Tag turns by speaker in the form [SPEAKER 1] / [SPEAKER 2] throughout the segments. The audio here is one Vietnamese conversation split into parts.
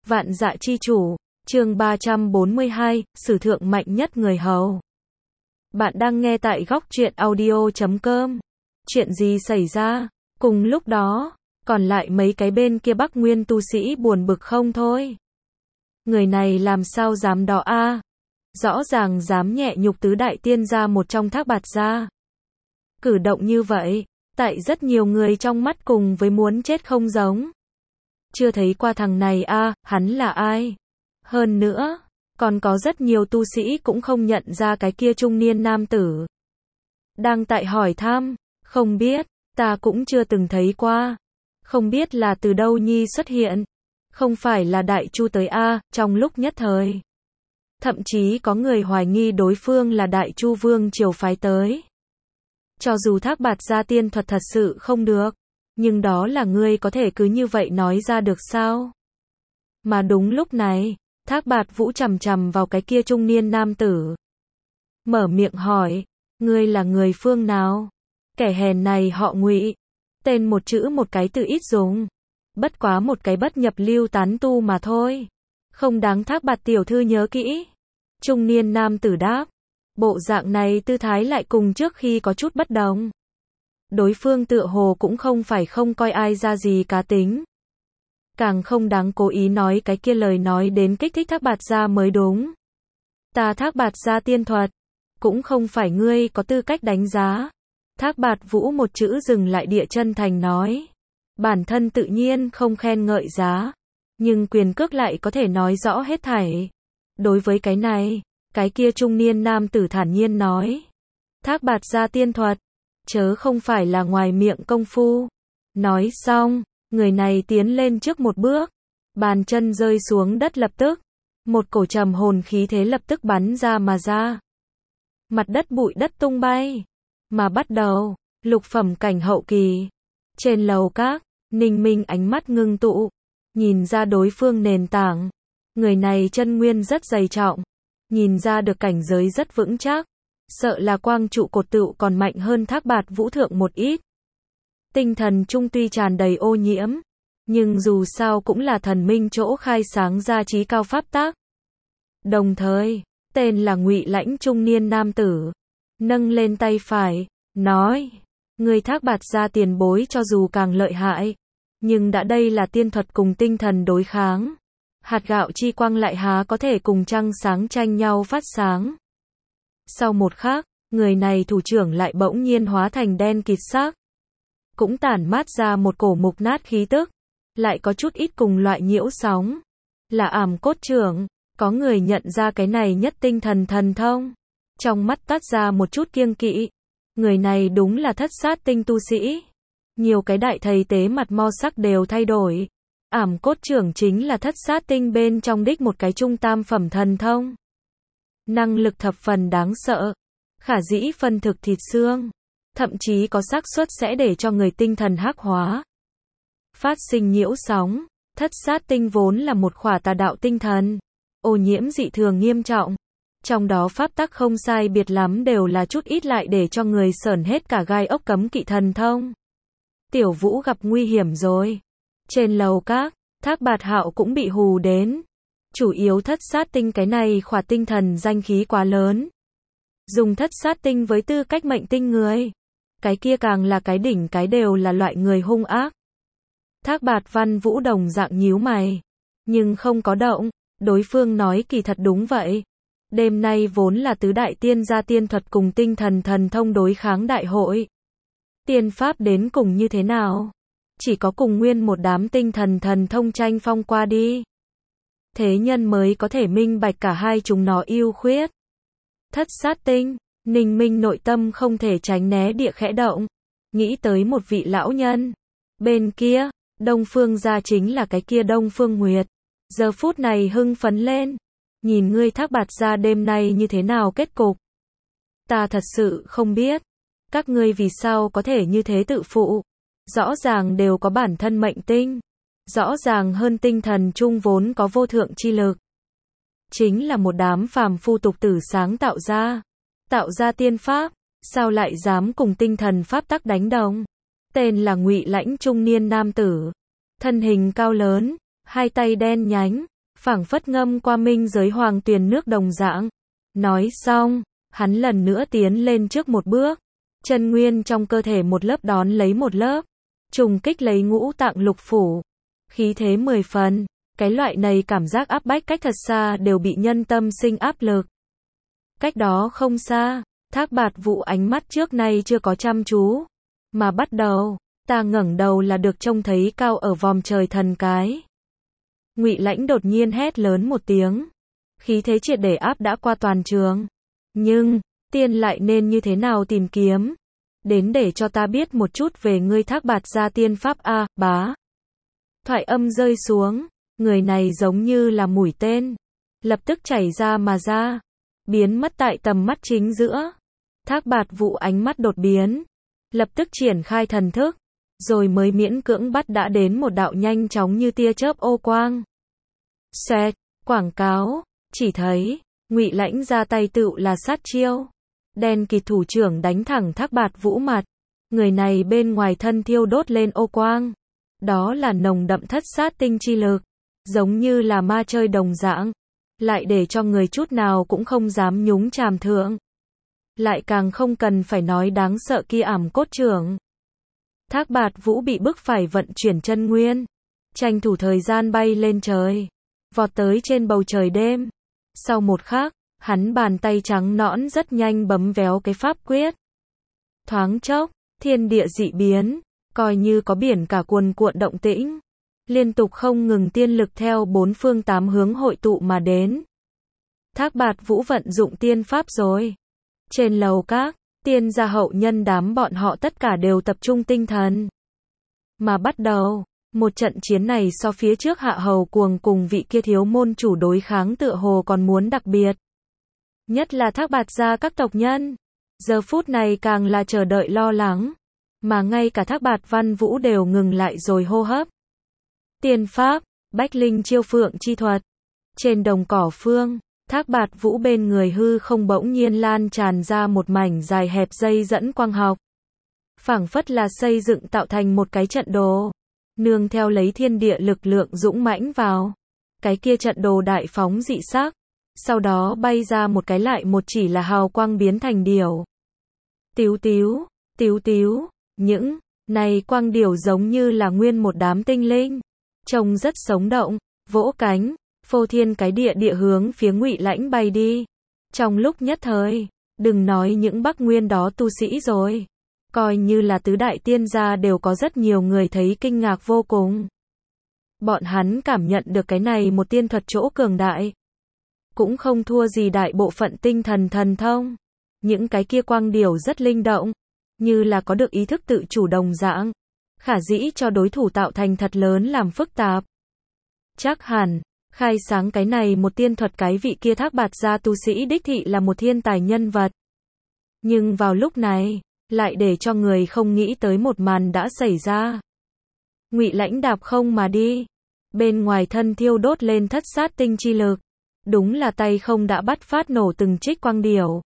[SPEAKER 1] Vạn Dạ Chi Chủ, chương 342, Sử thượng mạnh nhất người hầu. Bạn đang nghe tại góc truyện audio.com. Chuyện gì xảy ra? Cùng lúc đó, còn lại mấy cái bên kia Bắc Nguyên tu sĩ buồn bực không thôi. Người này làm sao dám đó a? Rõ ràng dám nhẹ nhục tứ đại tiên gia một trong Thác Bạt gia. Cử động như vậy, tại rất nhiều người trong mắt cùng với muốn chết không giống. Chưa thấy qua thằng này a, hắn là ai? Hơn nữa, còn có rất nhiều tu sĩ cũng không nhận ra cái kia trung niên nam tử. Đang tại hỏi thăm, không biết, ta cũng chưa từng thấy qua. Không biết là từ đâu nhi xuất hiện. Không phải là Đại Chu tới a, trong lúc nhất thời. Thậm chí có người hoài nghi đối phương là Đại Chu vương triều phái tới. Cho dù Thác Bạt gia tiên thuật thật sự không được, nhưng đó là ngươi có thể cứ như vậy nói ra được sao? Mà đúng lúc này, Thác Bạt Vũ chằm chằm vào cái kia trung niên nam tử. Mở miệng hỏi, ngươi là người phương nào? Kẻ hèn này họ Ngụy, tên một chữ một cái từ ít dùng. Bất quá một cái bất nhập lưu tán tu mà thôi. Không đáng Thác Bạt tiểu thư nhớ kỹ. Trung niên nam tử đáp. Bộ dạng này tư thái lại cùng trước khi có chút bất đồng. Đối phương tựa hồ cũng không phải không coi ai ra gì cá tính. Càng không đáng cố ý nói cái kia lời nói đến kích thích Thác Bạt gia mới đúng. Ta Thác Bạt gia tiên thuật, cũng không phải ngươi có tư cách đánh giá. Thác Bạt Vũ một chữ dừng lại địa chân thành nói. Bản thân tự nhiên không khen ngợi giá, nhưng quyền cước lại có thể nói rõ hết thảy. Đối với cái này, cái kia trung niên nam tử thản nhiên nói. Thác Bạt gia tiên thuật, chớ không phải là ngoài miệng công phu. Nói xong, người này tiến lên trước một bước, bàn chân rơi xuống đất lập tức. Một cổ trầm hồn khí thế lập tức bắn ra mà ra. Mặt đất bụi đất tung bay. Mà bắt đầu, lục phẩm cảnh hậu kỳ. Trên lầu các, Ninh Minh ánh mắt ngưng tụ. Nhìn ra đối phương nền tảng. Người này chân nguyên rất dày trọng. Nhìn ra được cảnh giới rất vững chắc. Sợ là quang trụ cột tựu còn mạnh hơn Thác Bạt Vũ thượng một ít. Tinh thần trung tuy tràn đầy ô nhiễm, nhưng dù sao cũng là thần minh chỗ khai sáng ra trí cao pháp tác. Đồng thời, tên là Ngụy lãnh trung niên nam tử, nâng lên tay phải, nói, người Thác Bạt gia tiền bối cho dù càng lợi hại, nhưng đã đây là tiên thuật cùng tinh thần đối kháng. Hạt gạo chi quang lại há có thể cùng trăng sáng tranh nhau phát sáng. Sau một khắc, người này thủ trưởng lại bỗng nhiên hóa thành đen kịt xác. Cũng tản mát ra một cổ mục nát khí tức, lại có chút ít cùng loại nhiễu sóng. Là ảm cốt trưởng, có người nhận ra cái này nhất tinh thần thần thông. Trong mắt toát ra một chút kiêng kỵ. Người này đúng là thất sát tinh tu sĩ. Nhiều cái đại thầy tế mặt mo sắc đều thay đổi. Ảm cốt trưởng chính là thất sát tinh bên trong đích một cái trung tam phẩm thần thông. Năng lực thập phần đáng sợ. Khả dĩ phân thực thịt xương. Thậm chí có xác suất sẽ để cho người tinh thần hắc hóa. Phát sinh nhiễu sóng, thất sát tinh vốn là một khỏa tà đạo tinh thần. Ô nhiễm dị thường nghiêm trọng. Trong đó pháp tắc không sai biệt lắm đều là chút ít lại để cho người sởn hết cả gai ốc cấm kỵ thần thông. Tiểu Vũ gặp nguy hiểm rồi. Trên lầu các, Thác Bạt Hạo cũng bị hù đến. Chủ yếu thất sát tinh cái này khỏa tinh thần danh khí quá lớn. Dùng thất sát tinh với tư cách mệnh tinh người. Cái kia càng là cái đỉnh cái đều là loại người hung ác. Thác Bạt Văn Vũ đồng dạng nhíu mày. Nhưng không có động. Đối phương nói kỳ thật đúng vậy. Đêm nay vốn là tứ đại tiên gia tiên thuật cùng tinh thần thần thông đối kháng đại hội. Tiên pháp đến cùng như thế nào? Chỉ có cùng nguyên một đám tinh thần thần thông tranh phong qua đi. Thế nhân mới có thể minh bạch cả hai chúng nó ưu khuyết. Thất sát tinh, Ninh Minh nội tâm không thể tránh né địa khẽ động. Nghĩ tới một vị lão nhân. Bên kia, Đông Phương gia chính là cái kia Đông Phương Nguyệt. Giờ phút này hưng phấn lên. Nhìn ngươi Thác Bạt gia đêm nay như thế nào kết cục. Ta thật sự không biết. Các ngươi vì sao có thể như thế tự phụ. Rõ ràng đều có bản thân mệnh tinh. Rõ ràng hơn tinh thần chung vốn có vô thượng chi lực. Chính là một đám phàm phu tục tử sáng tạo ra. Tạo ra tiên pháp. Sao lại dám cùng tinh thần pháp tắc đánh đồng. Tên là Ngụy lãnh trung niên nam tử. Thân hình cao lớn. Hai tay đen nhánh. phảng phất ngâm qua minh giới hoàng tuyền nước đồng dạng. Nói xong, hắn lần nữa tiến lên trước một bước. Chân nguyên trong cơ thể một lớp đón lấy một lớp, trùng kích lấy ngũ tạng lục phủ. Khí thế 10 phần, cái loại này cảm giác áp bách cách thật xa đều bị nhân tâm sinh áp lực. Cách đó không xa, Thác Bạt Vũ ánh mắt trước nay chưa có chăm chú, mà bắt đầu, ta ngẩng đầu là được trông thấy cao ở vòm trời thần cái. Ngụy Lãnh đột nhiên hét lớn một tiếng, khí thế triệt để áp đã qua toàn trường. Nhưng, tiên lại nên như thế nào tìm kiếm? Đến để cho ta biết một chút về ngươi Thác Bạt gia tiên pháp a, bá. Thoại âm rơi xuống, người này giống như là mũi tên, lập tức chảy ra mà ra, biến mất tại tầm mắt chính giữa. Thác Bạt Vũ ánh mắt đột biến, lập tức triển khai thần thức, rồi mới miễn cưỡng bắt đã đến một đạo nhanh chóng như tia chớp ô quang. Xoẹt, quảng cáo, chỉ thấy, Ngụy Lãnh ra tay tựu là sát chiêu. Đen kịt thủ trưởng đánh thẳng Thác Bạt Vũ mặt. Người này bên ngoài thân thiêu đốt lên ô quang. Đó là nồng đậm thất sát tinh chi lực, giống như là ma chơi đồng dạng, lại để cho người chút nào cũng không dám nhúng chàm thượng. Lại càng không cần phải nói đáng sợ kia ảm cốt trưởng. Thác Bạt Vũ bị bức phải vận chuyển chân nguyên, tranh thủ thời gian bay lên trời, vọt tới trên bầu trời đêm. Sau một khắc, hắn bàn tay trắng nõn rất nhanh bấm véo cái pháp quyết. Thoáng chốc, thiên địa dị biến, coi như có biển cả cuồn cuộn động tĩnh. Liên tục không ngừng tiên lực theo bốn phương tám hướng hội tụ mà đến. Thác Bạt Vũ vận dụng tiên pháp rồi. Trên lầu các, tiên gia hậu nhân đám bọn họ tất cả đều tập trung tinh thần. Mà bắt đầu, một trận chiến này so phía trước Hạ Hầu Cuồng cùng vị kia thiếu môn chủ đối kháng tựa hồ còn muốn đặc biệt. Nhất là Thác Bạt gia các tộc nhân. Giờ phút này càng là chờ đợi lo lắng. Mà ngay cả Thác Bạt Văn Vũ đều ngừng lại rồi hô hấp. Tiên pháp, Bách Linh Chiêu Phượng chi thuật. Trên đồng cỏ phương, Thác Bạt Vũ bên người hư không bỗng nhiên lan tràn ra một mảnh dài hẹp dây dẫn quang học. Phảng phất là xây dựng tạo thành một cái trận đồ. Nương theo lấy thiên địa lực lượng dũng mãnh vào. Cái kia trận đồ đại phóng dị sắc. Sau đó bay ra một cái lại một chỉ là hào quang biến thành điểu. Tíu tíu, tíu tíu, những này quang điểu giống như là nguyên một đám tinh linh. Trông rất sống động, vỗ cánh, phô thiên cái địa hướng phía Ngụy Lãnh bay đi. Trong lúc nhất thời, đừng nói những Bắc Nguyên đó tu sĩ rồi. Coi như là tứ đại tiên gia đều có rất nhiều người thấy kinh ngạc vô cùng. Bọn hắn cảm nhận được cái này một tiên thuật chỗ cường đại. Cũng không thua gì đại bộ phận tinh thần thần thông. Những cái kia quang điểu rất linh động, như là có được ý thức tự chủ đồng dạng. Khả dĩ cho đối thủ tạo thành thật lớn làm phức tạp. Chắc hẳn, khai sáng cái này một tiên thuật cái vị kia Thác Bạt gia tu sĩ đích thị là một thiên tài nhân vật. Nhưng vào lúc này, lại để cho người không nghĩ tới một màn đã xảy ra. Ngụy Lãnh đạp không mà đi. Bên ngoài thân thiêu đốt lên thất sát tinh chi lực. Đúng là tay không đã bắt phát nổ từng trích quang điểu.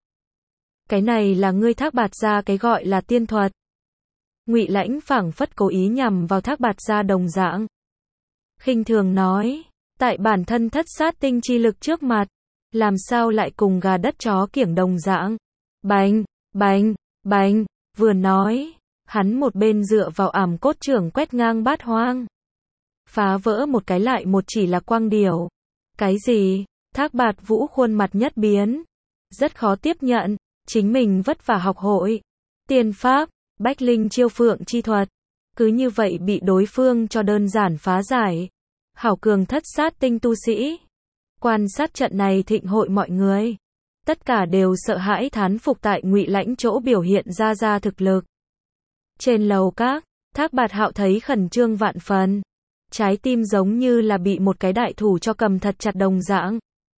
[SPEAKER 1] Cái này là ngươi Thác Bạt gia cái gọi là tiên thuật. Ngụy Lãnh phảng phất cố ý nhằm vào Thác Bạt gia đồng dạng. Khinh thường nói, tại bản thân thất sát tinh chi lực trước mặt, làm sao lại cùng gà đất chó kiểng đồng dạng. Bành, bành, bành, vừa nói, hắn một bên dựa vào ảm cốt trưởng quét ngang bát hoang. Phá vỡ một cái lại một chỉ là quang điểu. Cái gì? Thác Bạt Vũ khuôn mặt nhất biến. Rất khó tiếp nhận, chính mình vất vả học hội. Tiên pháp, Bách Linh Chiêu Phượng chi thuật. Cứ như vậy bị đối phương cho đơn giản phá giải. Hảo cường thất sát tinh tu sĩ. Quan sát trận này thịnh hội mọi người. Tất cả đều sợ hãi thán phục tại Ngụy Lãnh chỗ biểu hiện ra thực lực. Trên lầu các, Thác Bạt Hạo thấy khẩn trương vạn phần. Trái tim giống như là bị một cái đại thủ cho cầm thật chặt đồng dạng.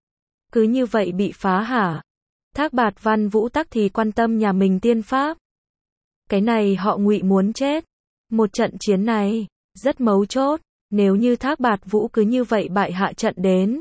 [SPEAKER 1] Cứ như vậy bị phá hả? Thác Bạt Văn Vũ tắc thì quan tâm nhà mình tiên pháp. Cái này họ Ngụy muốn chết. Một trận chiến này, rất mấu chốt. Nếu như Thác Bạt Vũ cứ như vậy bại hạ trận đến.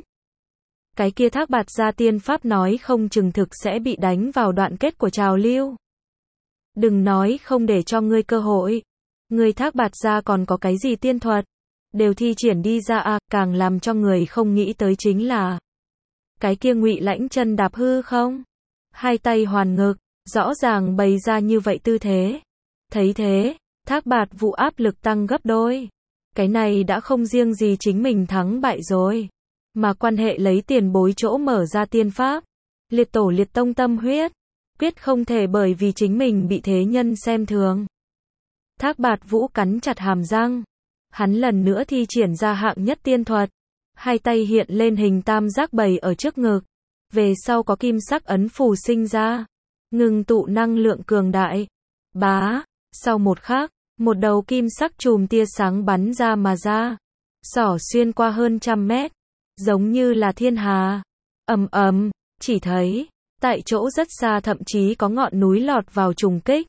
[SPEAKER 1] Cái kia Thác Bạt gia tiên pháp nói không chừng thực sẽ bị đánh vào đoạn kết của trào lưu. Đừng nói không để cho ngươi cơ hội. Ngươi Thác Bạt gia còn có cái gì tiên thuật? đều thi triển đi ra à, càng làm cho người không nghĩ tới chính là cái kia Ngụy Lãnh chân đạp hư không, hai tay hoàn ngực, rõ ràng bày ra như vậy tư thế. Thấy thế, Thác Bạt Vũ áp lực tăng gấp đôi. Cái này đã không riêng gì chính mình thắng bại rồi, mà quan hệ lấy tiền bối chỗ mở ra tiên pháp, liệt tổ liệt tông tâm huyết, quyết không thể bởi vì chính mình bị thế nhân xem thường. Thác Bạt Vũ cắn chặt hàm răng, hắn lần nữa thi triển ra hạng nhất tiên thuật, hai tay hiện lên hình tam giác bày ở trước ngực, về sau có kim sắc ấn phù sinh ra, ngưng tụ năng lượng cường đại. Bá, sau một khắc, một đầu kim sắc chùm tia sáng bắn ra mà ra, xỏ xuyên qua hơn 100 mét, giống như là thiên hà. Ầm ầm, chỉ thấy, tại chỗ rất xa thậm chí có ngọn núi lọt vào trùng kích,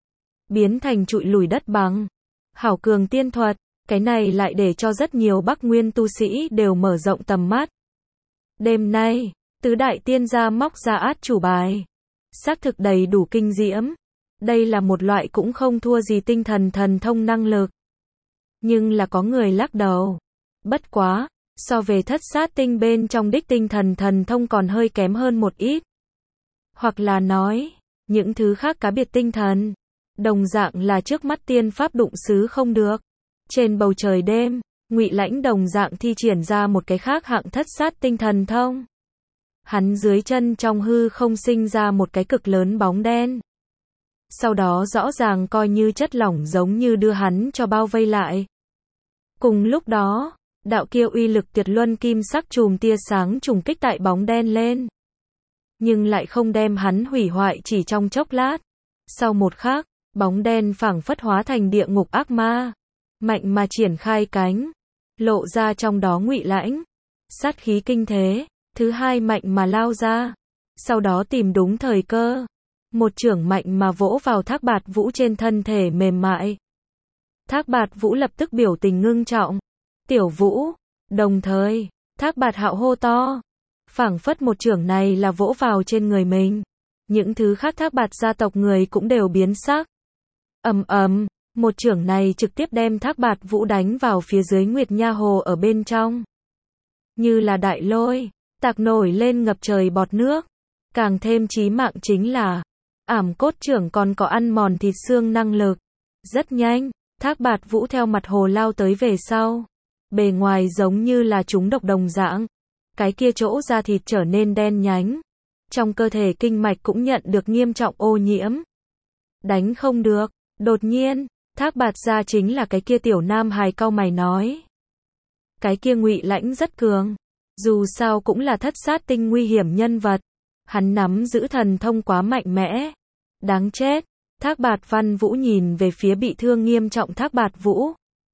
[SPEAKER 1] biến thành trụi lùi đất bằng. Hảo cường tiên thuật, cái này lại để cho rất nhiều Bắc Nguyên tu sĩ đều mở rộng tầm mắt. Đêm nay, tứ đại tiên gia móc ra át chủ bài, xác thực đầy đủ kinh diễm. Đây là một loại cũng không thua gì tinh thần thần thông năng lực. Nhưng là có người lắc đầu. Bất quá, so về Thất Sát Tinh bên trong đích tinh thần thần thông còn hơi kém hơn một ít. Hoặc là nói, những thứ khác cá biệt tinh thần, đồng dạng là trước mắt tiên pháp đụng xứ không được. Trên bầu trời đêm, Ngụy Lãnh đồng dạng thi triển ra một cái khác hạng Thất Sát Tinh thần thông. Hắn dưới chân trong hư không sinh ra một cái cực lớn bóng đen. Sau đó rõ ràng coi như chất lỏng giống như đưa hắn cho bao vây lại. Cùng lúc đó, đạo kia uy lực tuyệt luân kim sắc chùm tia sáng trùng kích tại bóng đen lên. Nhưng lại không đem hắn hủy hoại chỉ trong chốc lát. Sau một khắc, bóng đen phảng phất hóa thành địa ngục ác ma, mạnh mà triển khai cánh, lộ ra trong đó Ngụy Lãnh. Sát khí kinh thế, thứ hai mạnh mà lao ra. Sau đó tìm đúng thời cơ, một chưởng mạnh mà vỗ vào Thác Bạt Vũ trên thân thể mềm mại. Thác Bạt Vũ lập tức biểu tình ngưng trọng. Tiểu Vũ, đồng thời, Thác Bạt Hạo hô to. Phảng phất một chưởng này là vỗ vào trên người mình. Những thứ khác Thác Bạt gia tộc người cũng đều biến sắc. Ầm ầm, một chưởng này trực tiếp đem Thác Bạt Vũ đánh vào phía dưới Nguyệt Nha Hồ ở bên trong. Như là đại lôi, tạc nổi lên ngập trời bọt nước. Càng thêm chí mạng chính là ảm cốt chưởng còn có ăn mòn thịt xương năng lực. Rất nhanh, Thác Bạt Vũ theo mặt hồ lao tới về sau. Bề ngoài giống như là trúng độc đồng dạng. Cái kia chỗ da thịt trở nên đen nhánh. Trong cơ thể kinh mạch cũng nhận được nghiêm trọng ô nhiễm. Đánh không được. Đột nhiên, Thác Bạt gia chính là cái kia tiểu nam hài cau mày nói. Cái kia Ngụy Lãnh rất cường. Dù sao cũng là Thất Sát Tinh nguy hiểm nhân vật. Hắn nắm giữ thần thông quá mạnh mẽ. Đáng chết. Thác Bạt Văn Vũ nhìn về phía bị thương nghiêm trọng Thác Bạt Vũ.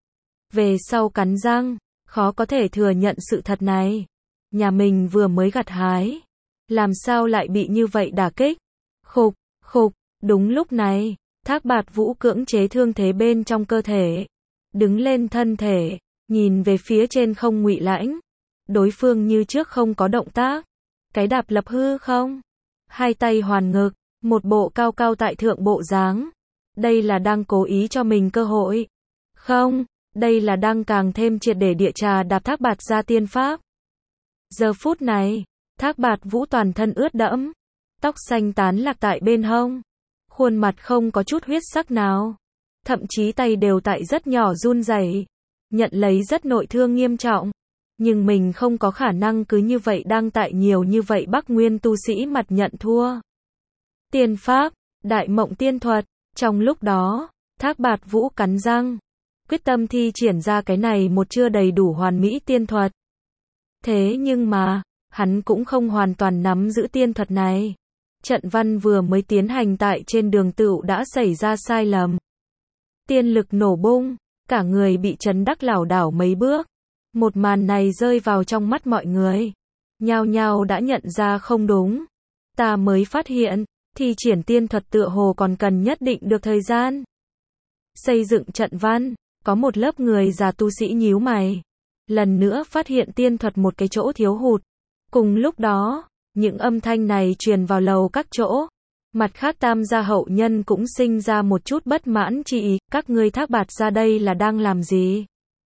[SPEAKER 1] Về sau cắn răng, khó có thể thừa nhận sự thật này. Nhà mình vừa mới gặt hái, làm sao lại bị như vậy đả kích? Khục, khục, đúng lúc này, Thác Bạt Vũ cưỡng chế thương thế bên trong cơ thể. Đứng lên thân thể, nhìn về phía trên không Ngụy Lãnh. Đối phương như trước không có động tác. Cái đạp lập hư không? Hai tay hoàn ngực, một bộ cao cao tại thượng bộ dáng. Đây là đang cố ý cho mình cơ hội. Không, đây là đang càng thêm triệt để địa trà đạp Thác Bạt gia tiên pháp. Giờ phút này, Thác Bạt Vũ toàn thân ướt đẫm, tóc xanh tán lạc tại bên hông, khuôn mặt không có chút huyết sắc nào, thậm chí tay đều tại rất nhỏ run rẩy, nhận lấy rất nội thương nghiêm trọng. Nhưng mình không có khả năng cứ như vậy đang tại nhiều như vậy Bắc Nguyên tu sĩ mặt nhận thua. Tiên pháp, đại mộng tiên thuật, trong lúc đó, Thác Bạt Vũ cắn răng, quyết tâm thi triển ra cái này một chưa đầy đủ hoàn mỹ tiên thuật. Thế nhưng mà, hắn cũng không hoàn toàn nắm giữ tiên thuật này. Trận văn vừa mới tiến hành tại trên đường tựu đã xảy ra sai lầm. Tiên lực nổ bung, cả người bị chấn đắc lảo đảo mấy bước. Một màn này rơi vào trong mắt mọi người. Nhao nhao đã nhận ra không đúng. Ta mới phát hiện, thi triển tiên thuật tựa hồ còn cần nhất định được thời gian. Xây dựng trận văn, có một lớp người già tu sĩ nhíu mày. Lần nữa phát hiện tiên thuật một cái chỗ thiếu hụt. Cùng lúc đó, những âm thanh này truyền vào lầu các chỗ. Mặt khác Tam gia hậu nhân cũng sinh ra một chút bất mãn chi ý, các ngươi Thác Bạt gia đây là đang làm gì?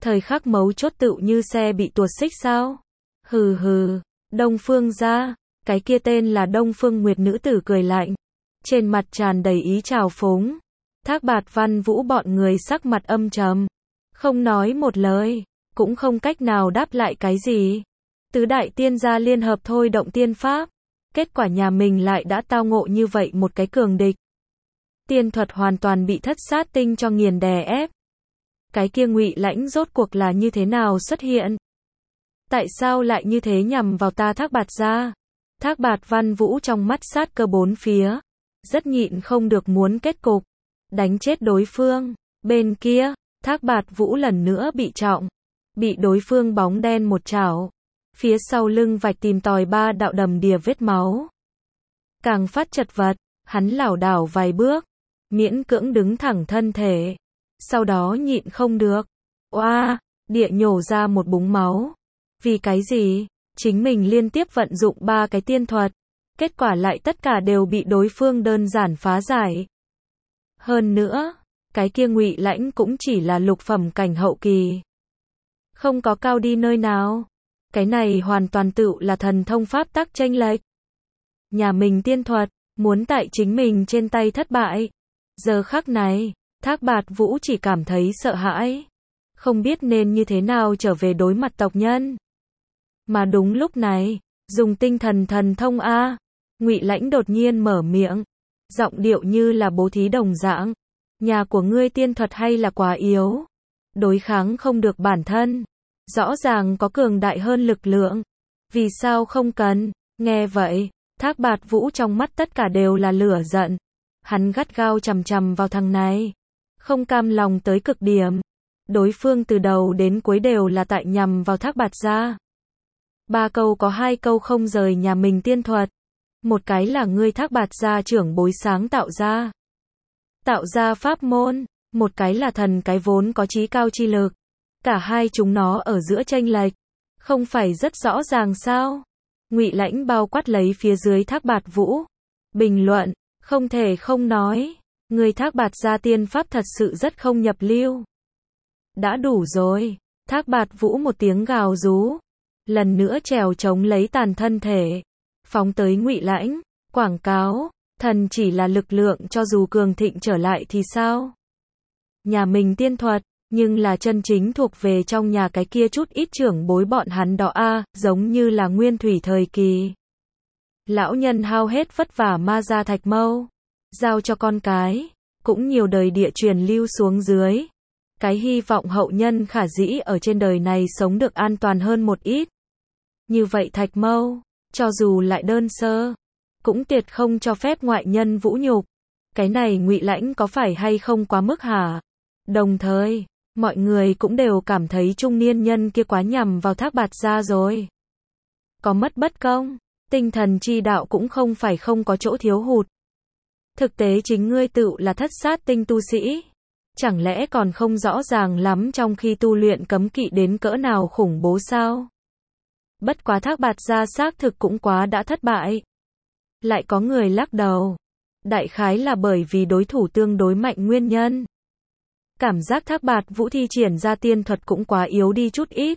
[SPEAKER 1] Thời khắc mấu chốt tựu như xe bị tuột xích sao? Hừ hừ, Đông Phương gia, cái kia tên là Đông Phương Nguyệt nữ tử cười lạnh, trên mặt tràn đầy ý trào phúng. Thác Bạt Văn Vũ bọn người sắc mặt âm trầm, không nói một lời, cũng không cách nào đáp lại cái gì. Tứ đại tiên gia liên hợp thôi động tiên pháp, kết quả nhà mình lại đã tao ngộ như vậy một cái cường địch. Tiên thuật hoàn toàn bị Thất Sát Tinh cho nghiền đè ép. Cái kia Ngụy Lãnh rốt cuộc là như thế nào xuất hiện? Tại sao lại như thế nhằm vào ta Thác Bạt gia? Thác Bạt Văn Vũ trong mắt sát cơ bốn phía, rất nhịn không được muốn kết cục, đánh chết đối phương. Bên kia, Thác Bạt Vũ lần nữa bị trọng, bị đối phương bóng đen một chảo, phía sau lưng vạch tìm tòi 3 đạo đầm đìa vết máu. Càng phát chật vật, hắn lảo đảo vài bước, miễn cưỡng đứng thẳng thân thể, sau đó nhịn không được, oa, địa nhổ ra một búng máu. Vì cái gì? Chính mình liên tiếp vận dụng 3 cái tiên thuật, kết quả lại tất cả đều bị đối phương đơn giản phá giải. Hơn nữa, cái kia Ngụy Lãnh cũng chỉ là lục phẩm cảnh hậu kỳ, không có cao đi nơi nào. Cái này hoàn toàn tựu là thần thông pháp tắc chênh lệch. Nhà mình tiên thuật, muốn tại chính mình trên tay thất bại. Giờ khắc này, Thác Bạt Vũ chỉ cảm thấy sợ hãi, không biết nên như thế nào trở về đối mặt tộc nhân. Mà đúng lúc này, dùng tinh thần thần thông a, Ngụy Lãnh đột nhiên mở miệng, giọng điệu như là bố thí đồng dạng. Nhà của ngươi tiên thuật hay là quá yếu, đối kháng không được bản thân, rõ ràng có cường đại hơn lực lượng, vì sao không cần? Nghe vậy, Thác Bạt Vũ trong mắt tất cả đều là lửa giận, hắn gắt gao chằm chằm vào thằng này, không cam lòng tới cực điểm. Đối phương từ đầu đến cuối đều là tại nhằm vào Thác Bạt gia. 3 câu có 2 câu không rời nhà mình tiên thuật. Một cái là ngươi Thác Bạt gia trưởng bối sáng tạo ra pháp môn, một cái là thần cái vốn có trí cao chi lực. Cả hai chúng nó ở giữa chênh lệch, không phải rất rõ ràng sao? Ngụy Lãnh bao quát lấy phía dưới Thác Bạt Vũ, bình luận, không thể không nói, người Thác Bạt gia tiên pháp thật sự rất không nhập lưu. Đã đủ rồi, Thác Bạt Vũ một tiếng gào rú, lần nữa trèo chống lấy tàn thân thể, phóng tới Ngụy Lãnh, quảng cáo, thần chỉ là lực lượng cho dù cường thịnh trở lại thì sao? Nhà mình tiên thuật, nhưng là chân chính thuộc về trong nhà cái kia chút ít trưởng bối bọn hắn đó a, giống như là nguyên thủy thời kỳ. Lão nhân hao hết vất vả ma ra thạch mâu, giao cho con cái, cũng nhiều đời địa truyền lưu xuống dưới. Cái hy vọng hậu nhân khả dĩ ở trên đời này sống được an toàn hơn một ít. Như vậy thạch mâu, cho dù lại đơn sơ, cũng tuyệt không cho phép ngoại nhân vũ nhục. Cái này Ngụy Lãnh có phải hay không quá mức hả? Đồng thời, mọi người cũng đều cảm thấy trung niên nhân kia quá nhằm vào Thác Bạt gia rồi. Có mất bất công, tinh thần chi đạo cũng không phải không có chỗ thiếu hụt. Thực tế chính ngươi tự là Thất Sát Tinh tu sĩ, chẳng lẽ còn không rõ ràng lắm trong khi tu luyện cấm kỵ đến cỡ nào khủng bố sao? Bất quá Thác Bạt gia xác thực cũng quá đã thất bại. Lại có người lắc đầu, đại khái là bởi vì đối thủ tương đối mạnh nguyên nhân. Cảm giác Thác Bạt Vũ thi triển ra tiên thuật cũng quá yếu đi chút ít.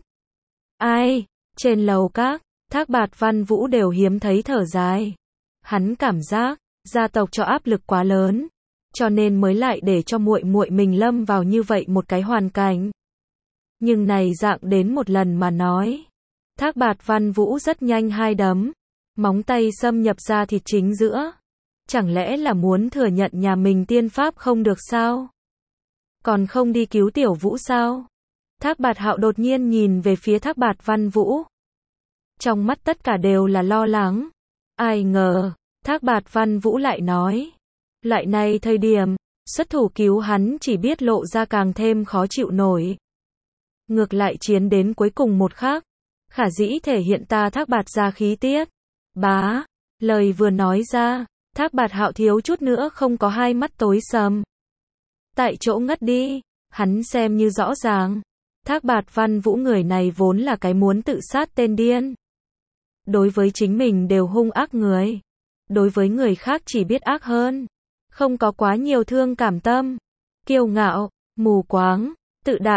[SPEAKER 1] Ai, trên lầu các, Thác Bạt Văn Vũ đều hiếm thấy thở dài. Hắn cảm giác, gia tộc cho áp lực quá lớn, cho nên mới lại để cho muội muội mình lâm vào như vậy một cái hoàn cảnh. Nhưng này dạng đến một lần mà nói. Thác Bạt Văn Vũ rất nhanh hai đấm, móng tay xâm nhập ra thịt chính giữa. Chẳng lẽ là muốn thừa nhận nhà mình tiên pháp không được sao? Còn không đi cứu Tiểu Vũ sao? Thác Bạt Hạo đột nhiên nhìn về phía Thác Bạt Văn Vũ. Trong mắt tất cả đều là lo lắng. Ai ngờ, Thác Bạt Văn Vũ lại nói. Loại này thời điểm, xuất thủ cứu hắn chỉ biết lộ ra càng thêm khó chịu nổi. Ngược lại chiến đến cuối cùng một khắc, khả dĩ thể hiện ta Thác Bạt gia khí tiết. Bá, lời vừa nói ra, Thác Bạt Hạo thiếu chút nữa không có hai mắt tối sầm. Tại chỗ ngất đi, hắn xem như rõ ràng. Thác Bạt Văn Vũ người này vốn là cái muốn tự sát tên điên. Đối với chính mình đều hung ác người. Đối với người khác chỉ biết ác hơn. Không có quá nhiều thương cảm tâm. Kiêu ngạo, mù quáng, tự đại,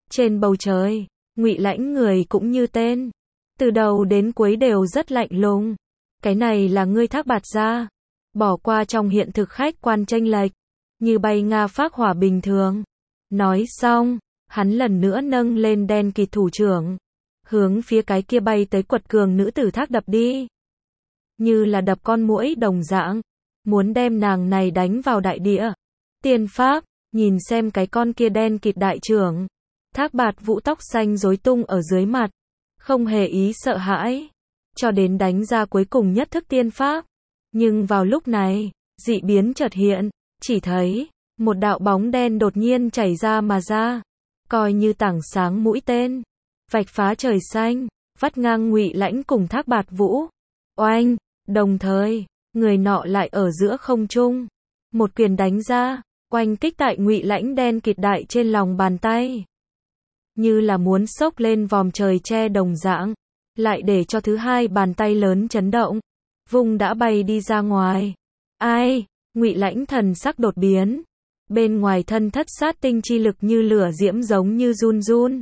[SPEAKER 1] Trên bầu trời, Ngụy Lãnh người cũng như tên, từ đầu đến cuối đều rất lạnh lùng. Cái này là ngươi Thác Bạt gia, bỏ qua trong hiện thực khách quan chênh lệch, như bay Nga phác hỏa bình thường. Nói xong, hắn lần nữa nâng lên đen kịt thủ trưởng, hướng phía cái kia bay tới quật cường nữ tử Thác đập đi. Như là đập con muỗi đồng dạng, muốn đem nàng này đánh vào đại địa. Tiên Pháp, nhìn xem cái con kia đen kịt đại trưởng. Thác Bạt Vũ tóc xanh rối tung ở dưới mặt, không hề ý sợ hãi, cho đến đánh ra cuối cùng nhất thức tiên pháp. Nhưng vào lúc này, dị biến chợt hiện, chỉ thấy một đạo bóng đen đột nhiên chảy ra mà ra, coi như tảng sáng mũi tên, vạch phá trời xanh, vắt ngang Ngụy Lãnh cùng Thác Bạt Vũ. Oanh, đồng thời, người nọ lại ở giữa không trung, một quyền đánh ra, oanh kích tại Ngụy Lãnh đen kịt đại trên lòng bàn tay. Như là muốn xốc lên vòm trời che đồng dạng, lại để cho thứ hai bàn tay lớn chấn động, vùng đã bay đi ra ngoài. Ai? Ngụy Lãnh thần sắc đột biến, bên ngoài thân thất sát tinh chi lực như lửa diễm giống như run run.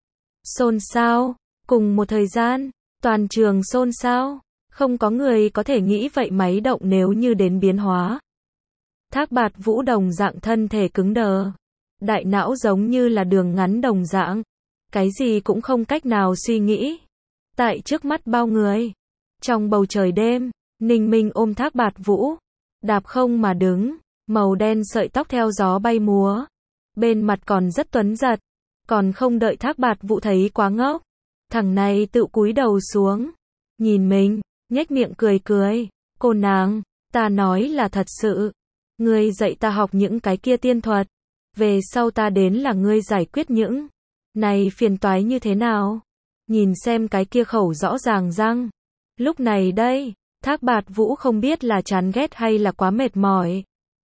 [SPEAKER 1] Xôn xao, cùng một thời gian, toàn trường xôn xao, không có người có thể nghĩ vậy máy động nếu như đến biến hóa. Thác Bạt Vũ đồng dạng thân thể cứng đờ, đại não giống như là đường ngắn đồng dạng, cái gì cũng không cách nào suy nghĩ. Tại trước mắt bao người, trong bầu trời đêm, Ninh Minh ôm Thác Bạt Vũ, đạp không mà đứng, màu đen sợi tóc theo gió bay múa, bên mặt còn rất tuấn giật, còn không đợi Thác Bạt Vũ thấy quá ngốc, thằng này tự cúi đầu xuống, nhìn mình, nhếch miệng cười cười, cô nàng, ta nói là thật sự, ngươi dạy ta học những cái kia tiên thuật, về sau ta đến là ngươi giải quyết những này phiền toái như thế nào? Nhìn xem cái kia khẩu rõ ràng răng. Lúc này đây, Thác Bạt Vũ không biết là chán ghét hay là quá mệt mỏi.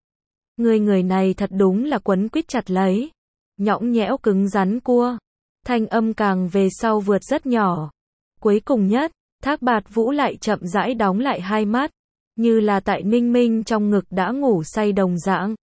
[SPEAKER 1] Người này thật đúng là quấn quýt chặt lấy, nhõng nhẽo cứng rắn cua. Thanh âm càng về sau vượt rất nhỏ. Cuối cùng nhất, Thác Bạt Vũ lại chậm rãi đóng lại hai mắt, như là tại Ninh Minh trong ngực đã ngủ say đồng dạng.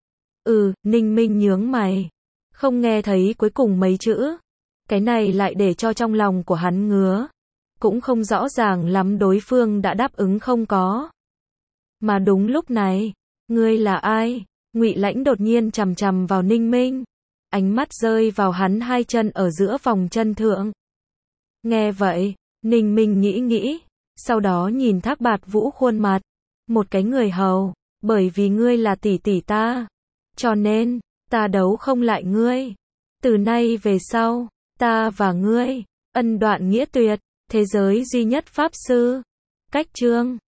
[SPEAKER 1] Ninh Minh nhướng mày, không nghe thấy cuối cùng mấy chữ. Cái này lại để cho trong lòng của hắn ngứa. Cũng không rõ ràng lắm đối phương đã đáp ứng không có. Mà đúng lúc này, ngươi là ai? Ngụy Lãnh đột nhiên chằm chằm vào Ninh Minh, ánh mắt rơi vào hắn hai chân ở giữa vòng chân thượng. Nghe vậy, Ninh Minh nghĩ, sau đó nhìn Thác Bạt Vũ khuôn mặt, một cái người hầu, bởi vì ngươi là tỷ tỷ ta, cho nên ta đấu không lại ngươi. Từ nay về sau, ta và ngươi ân đoạn nghĩa tuyệt, thế giới duy nhất pháp sư. Cách chương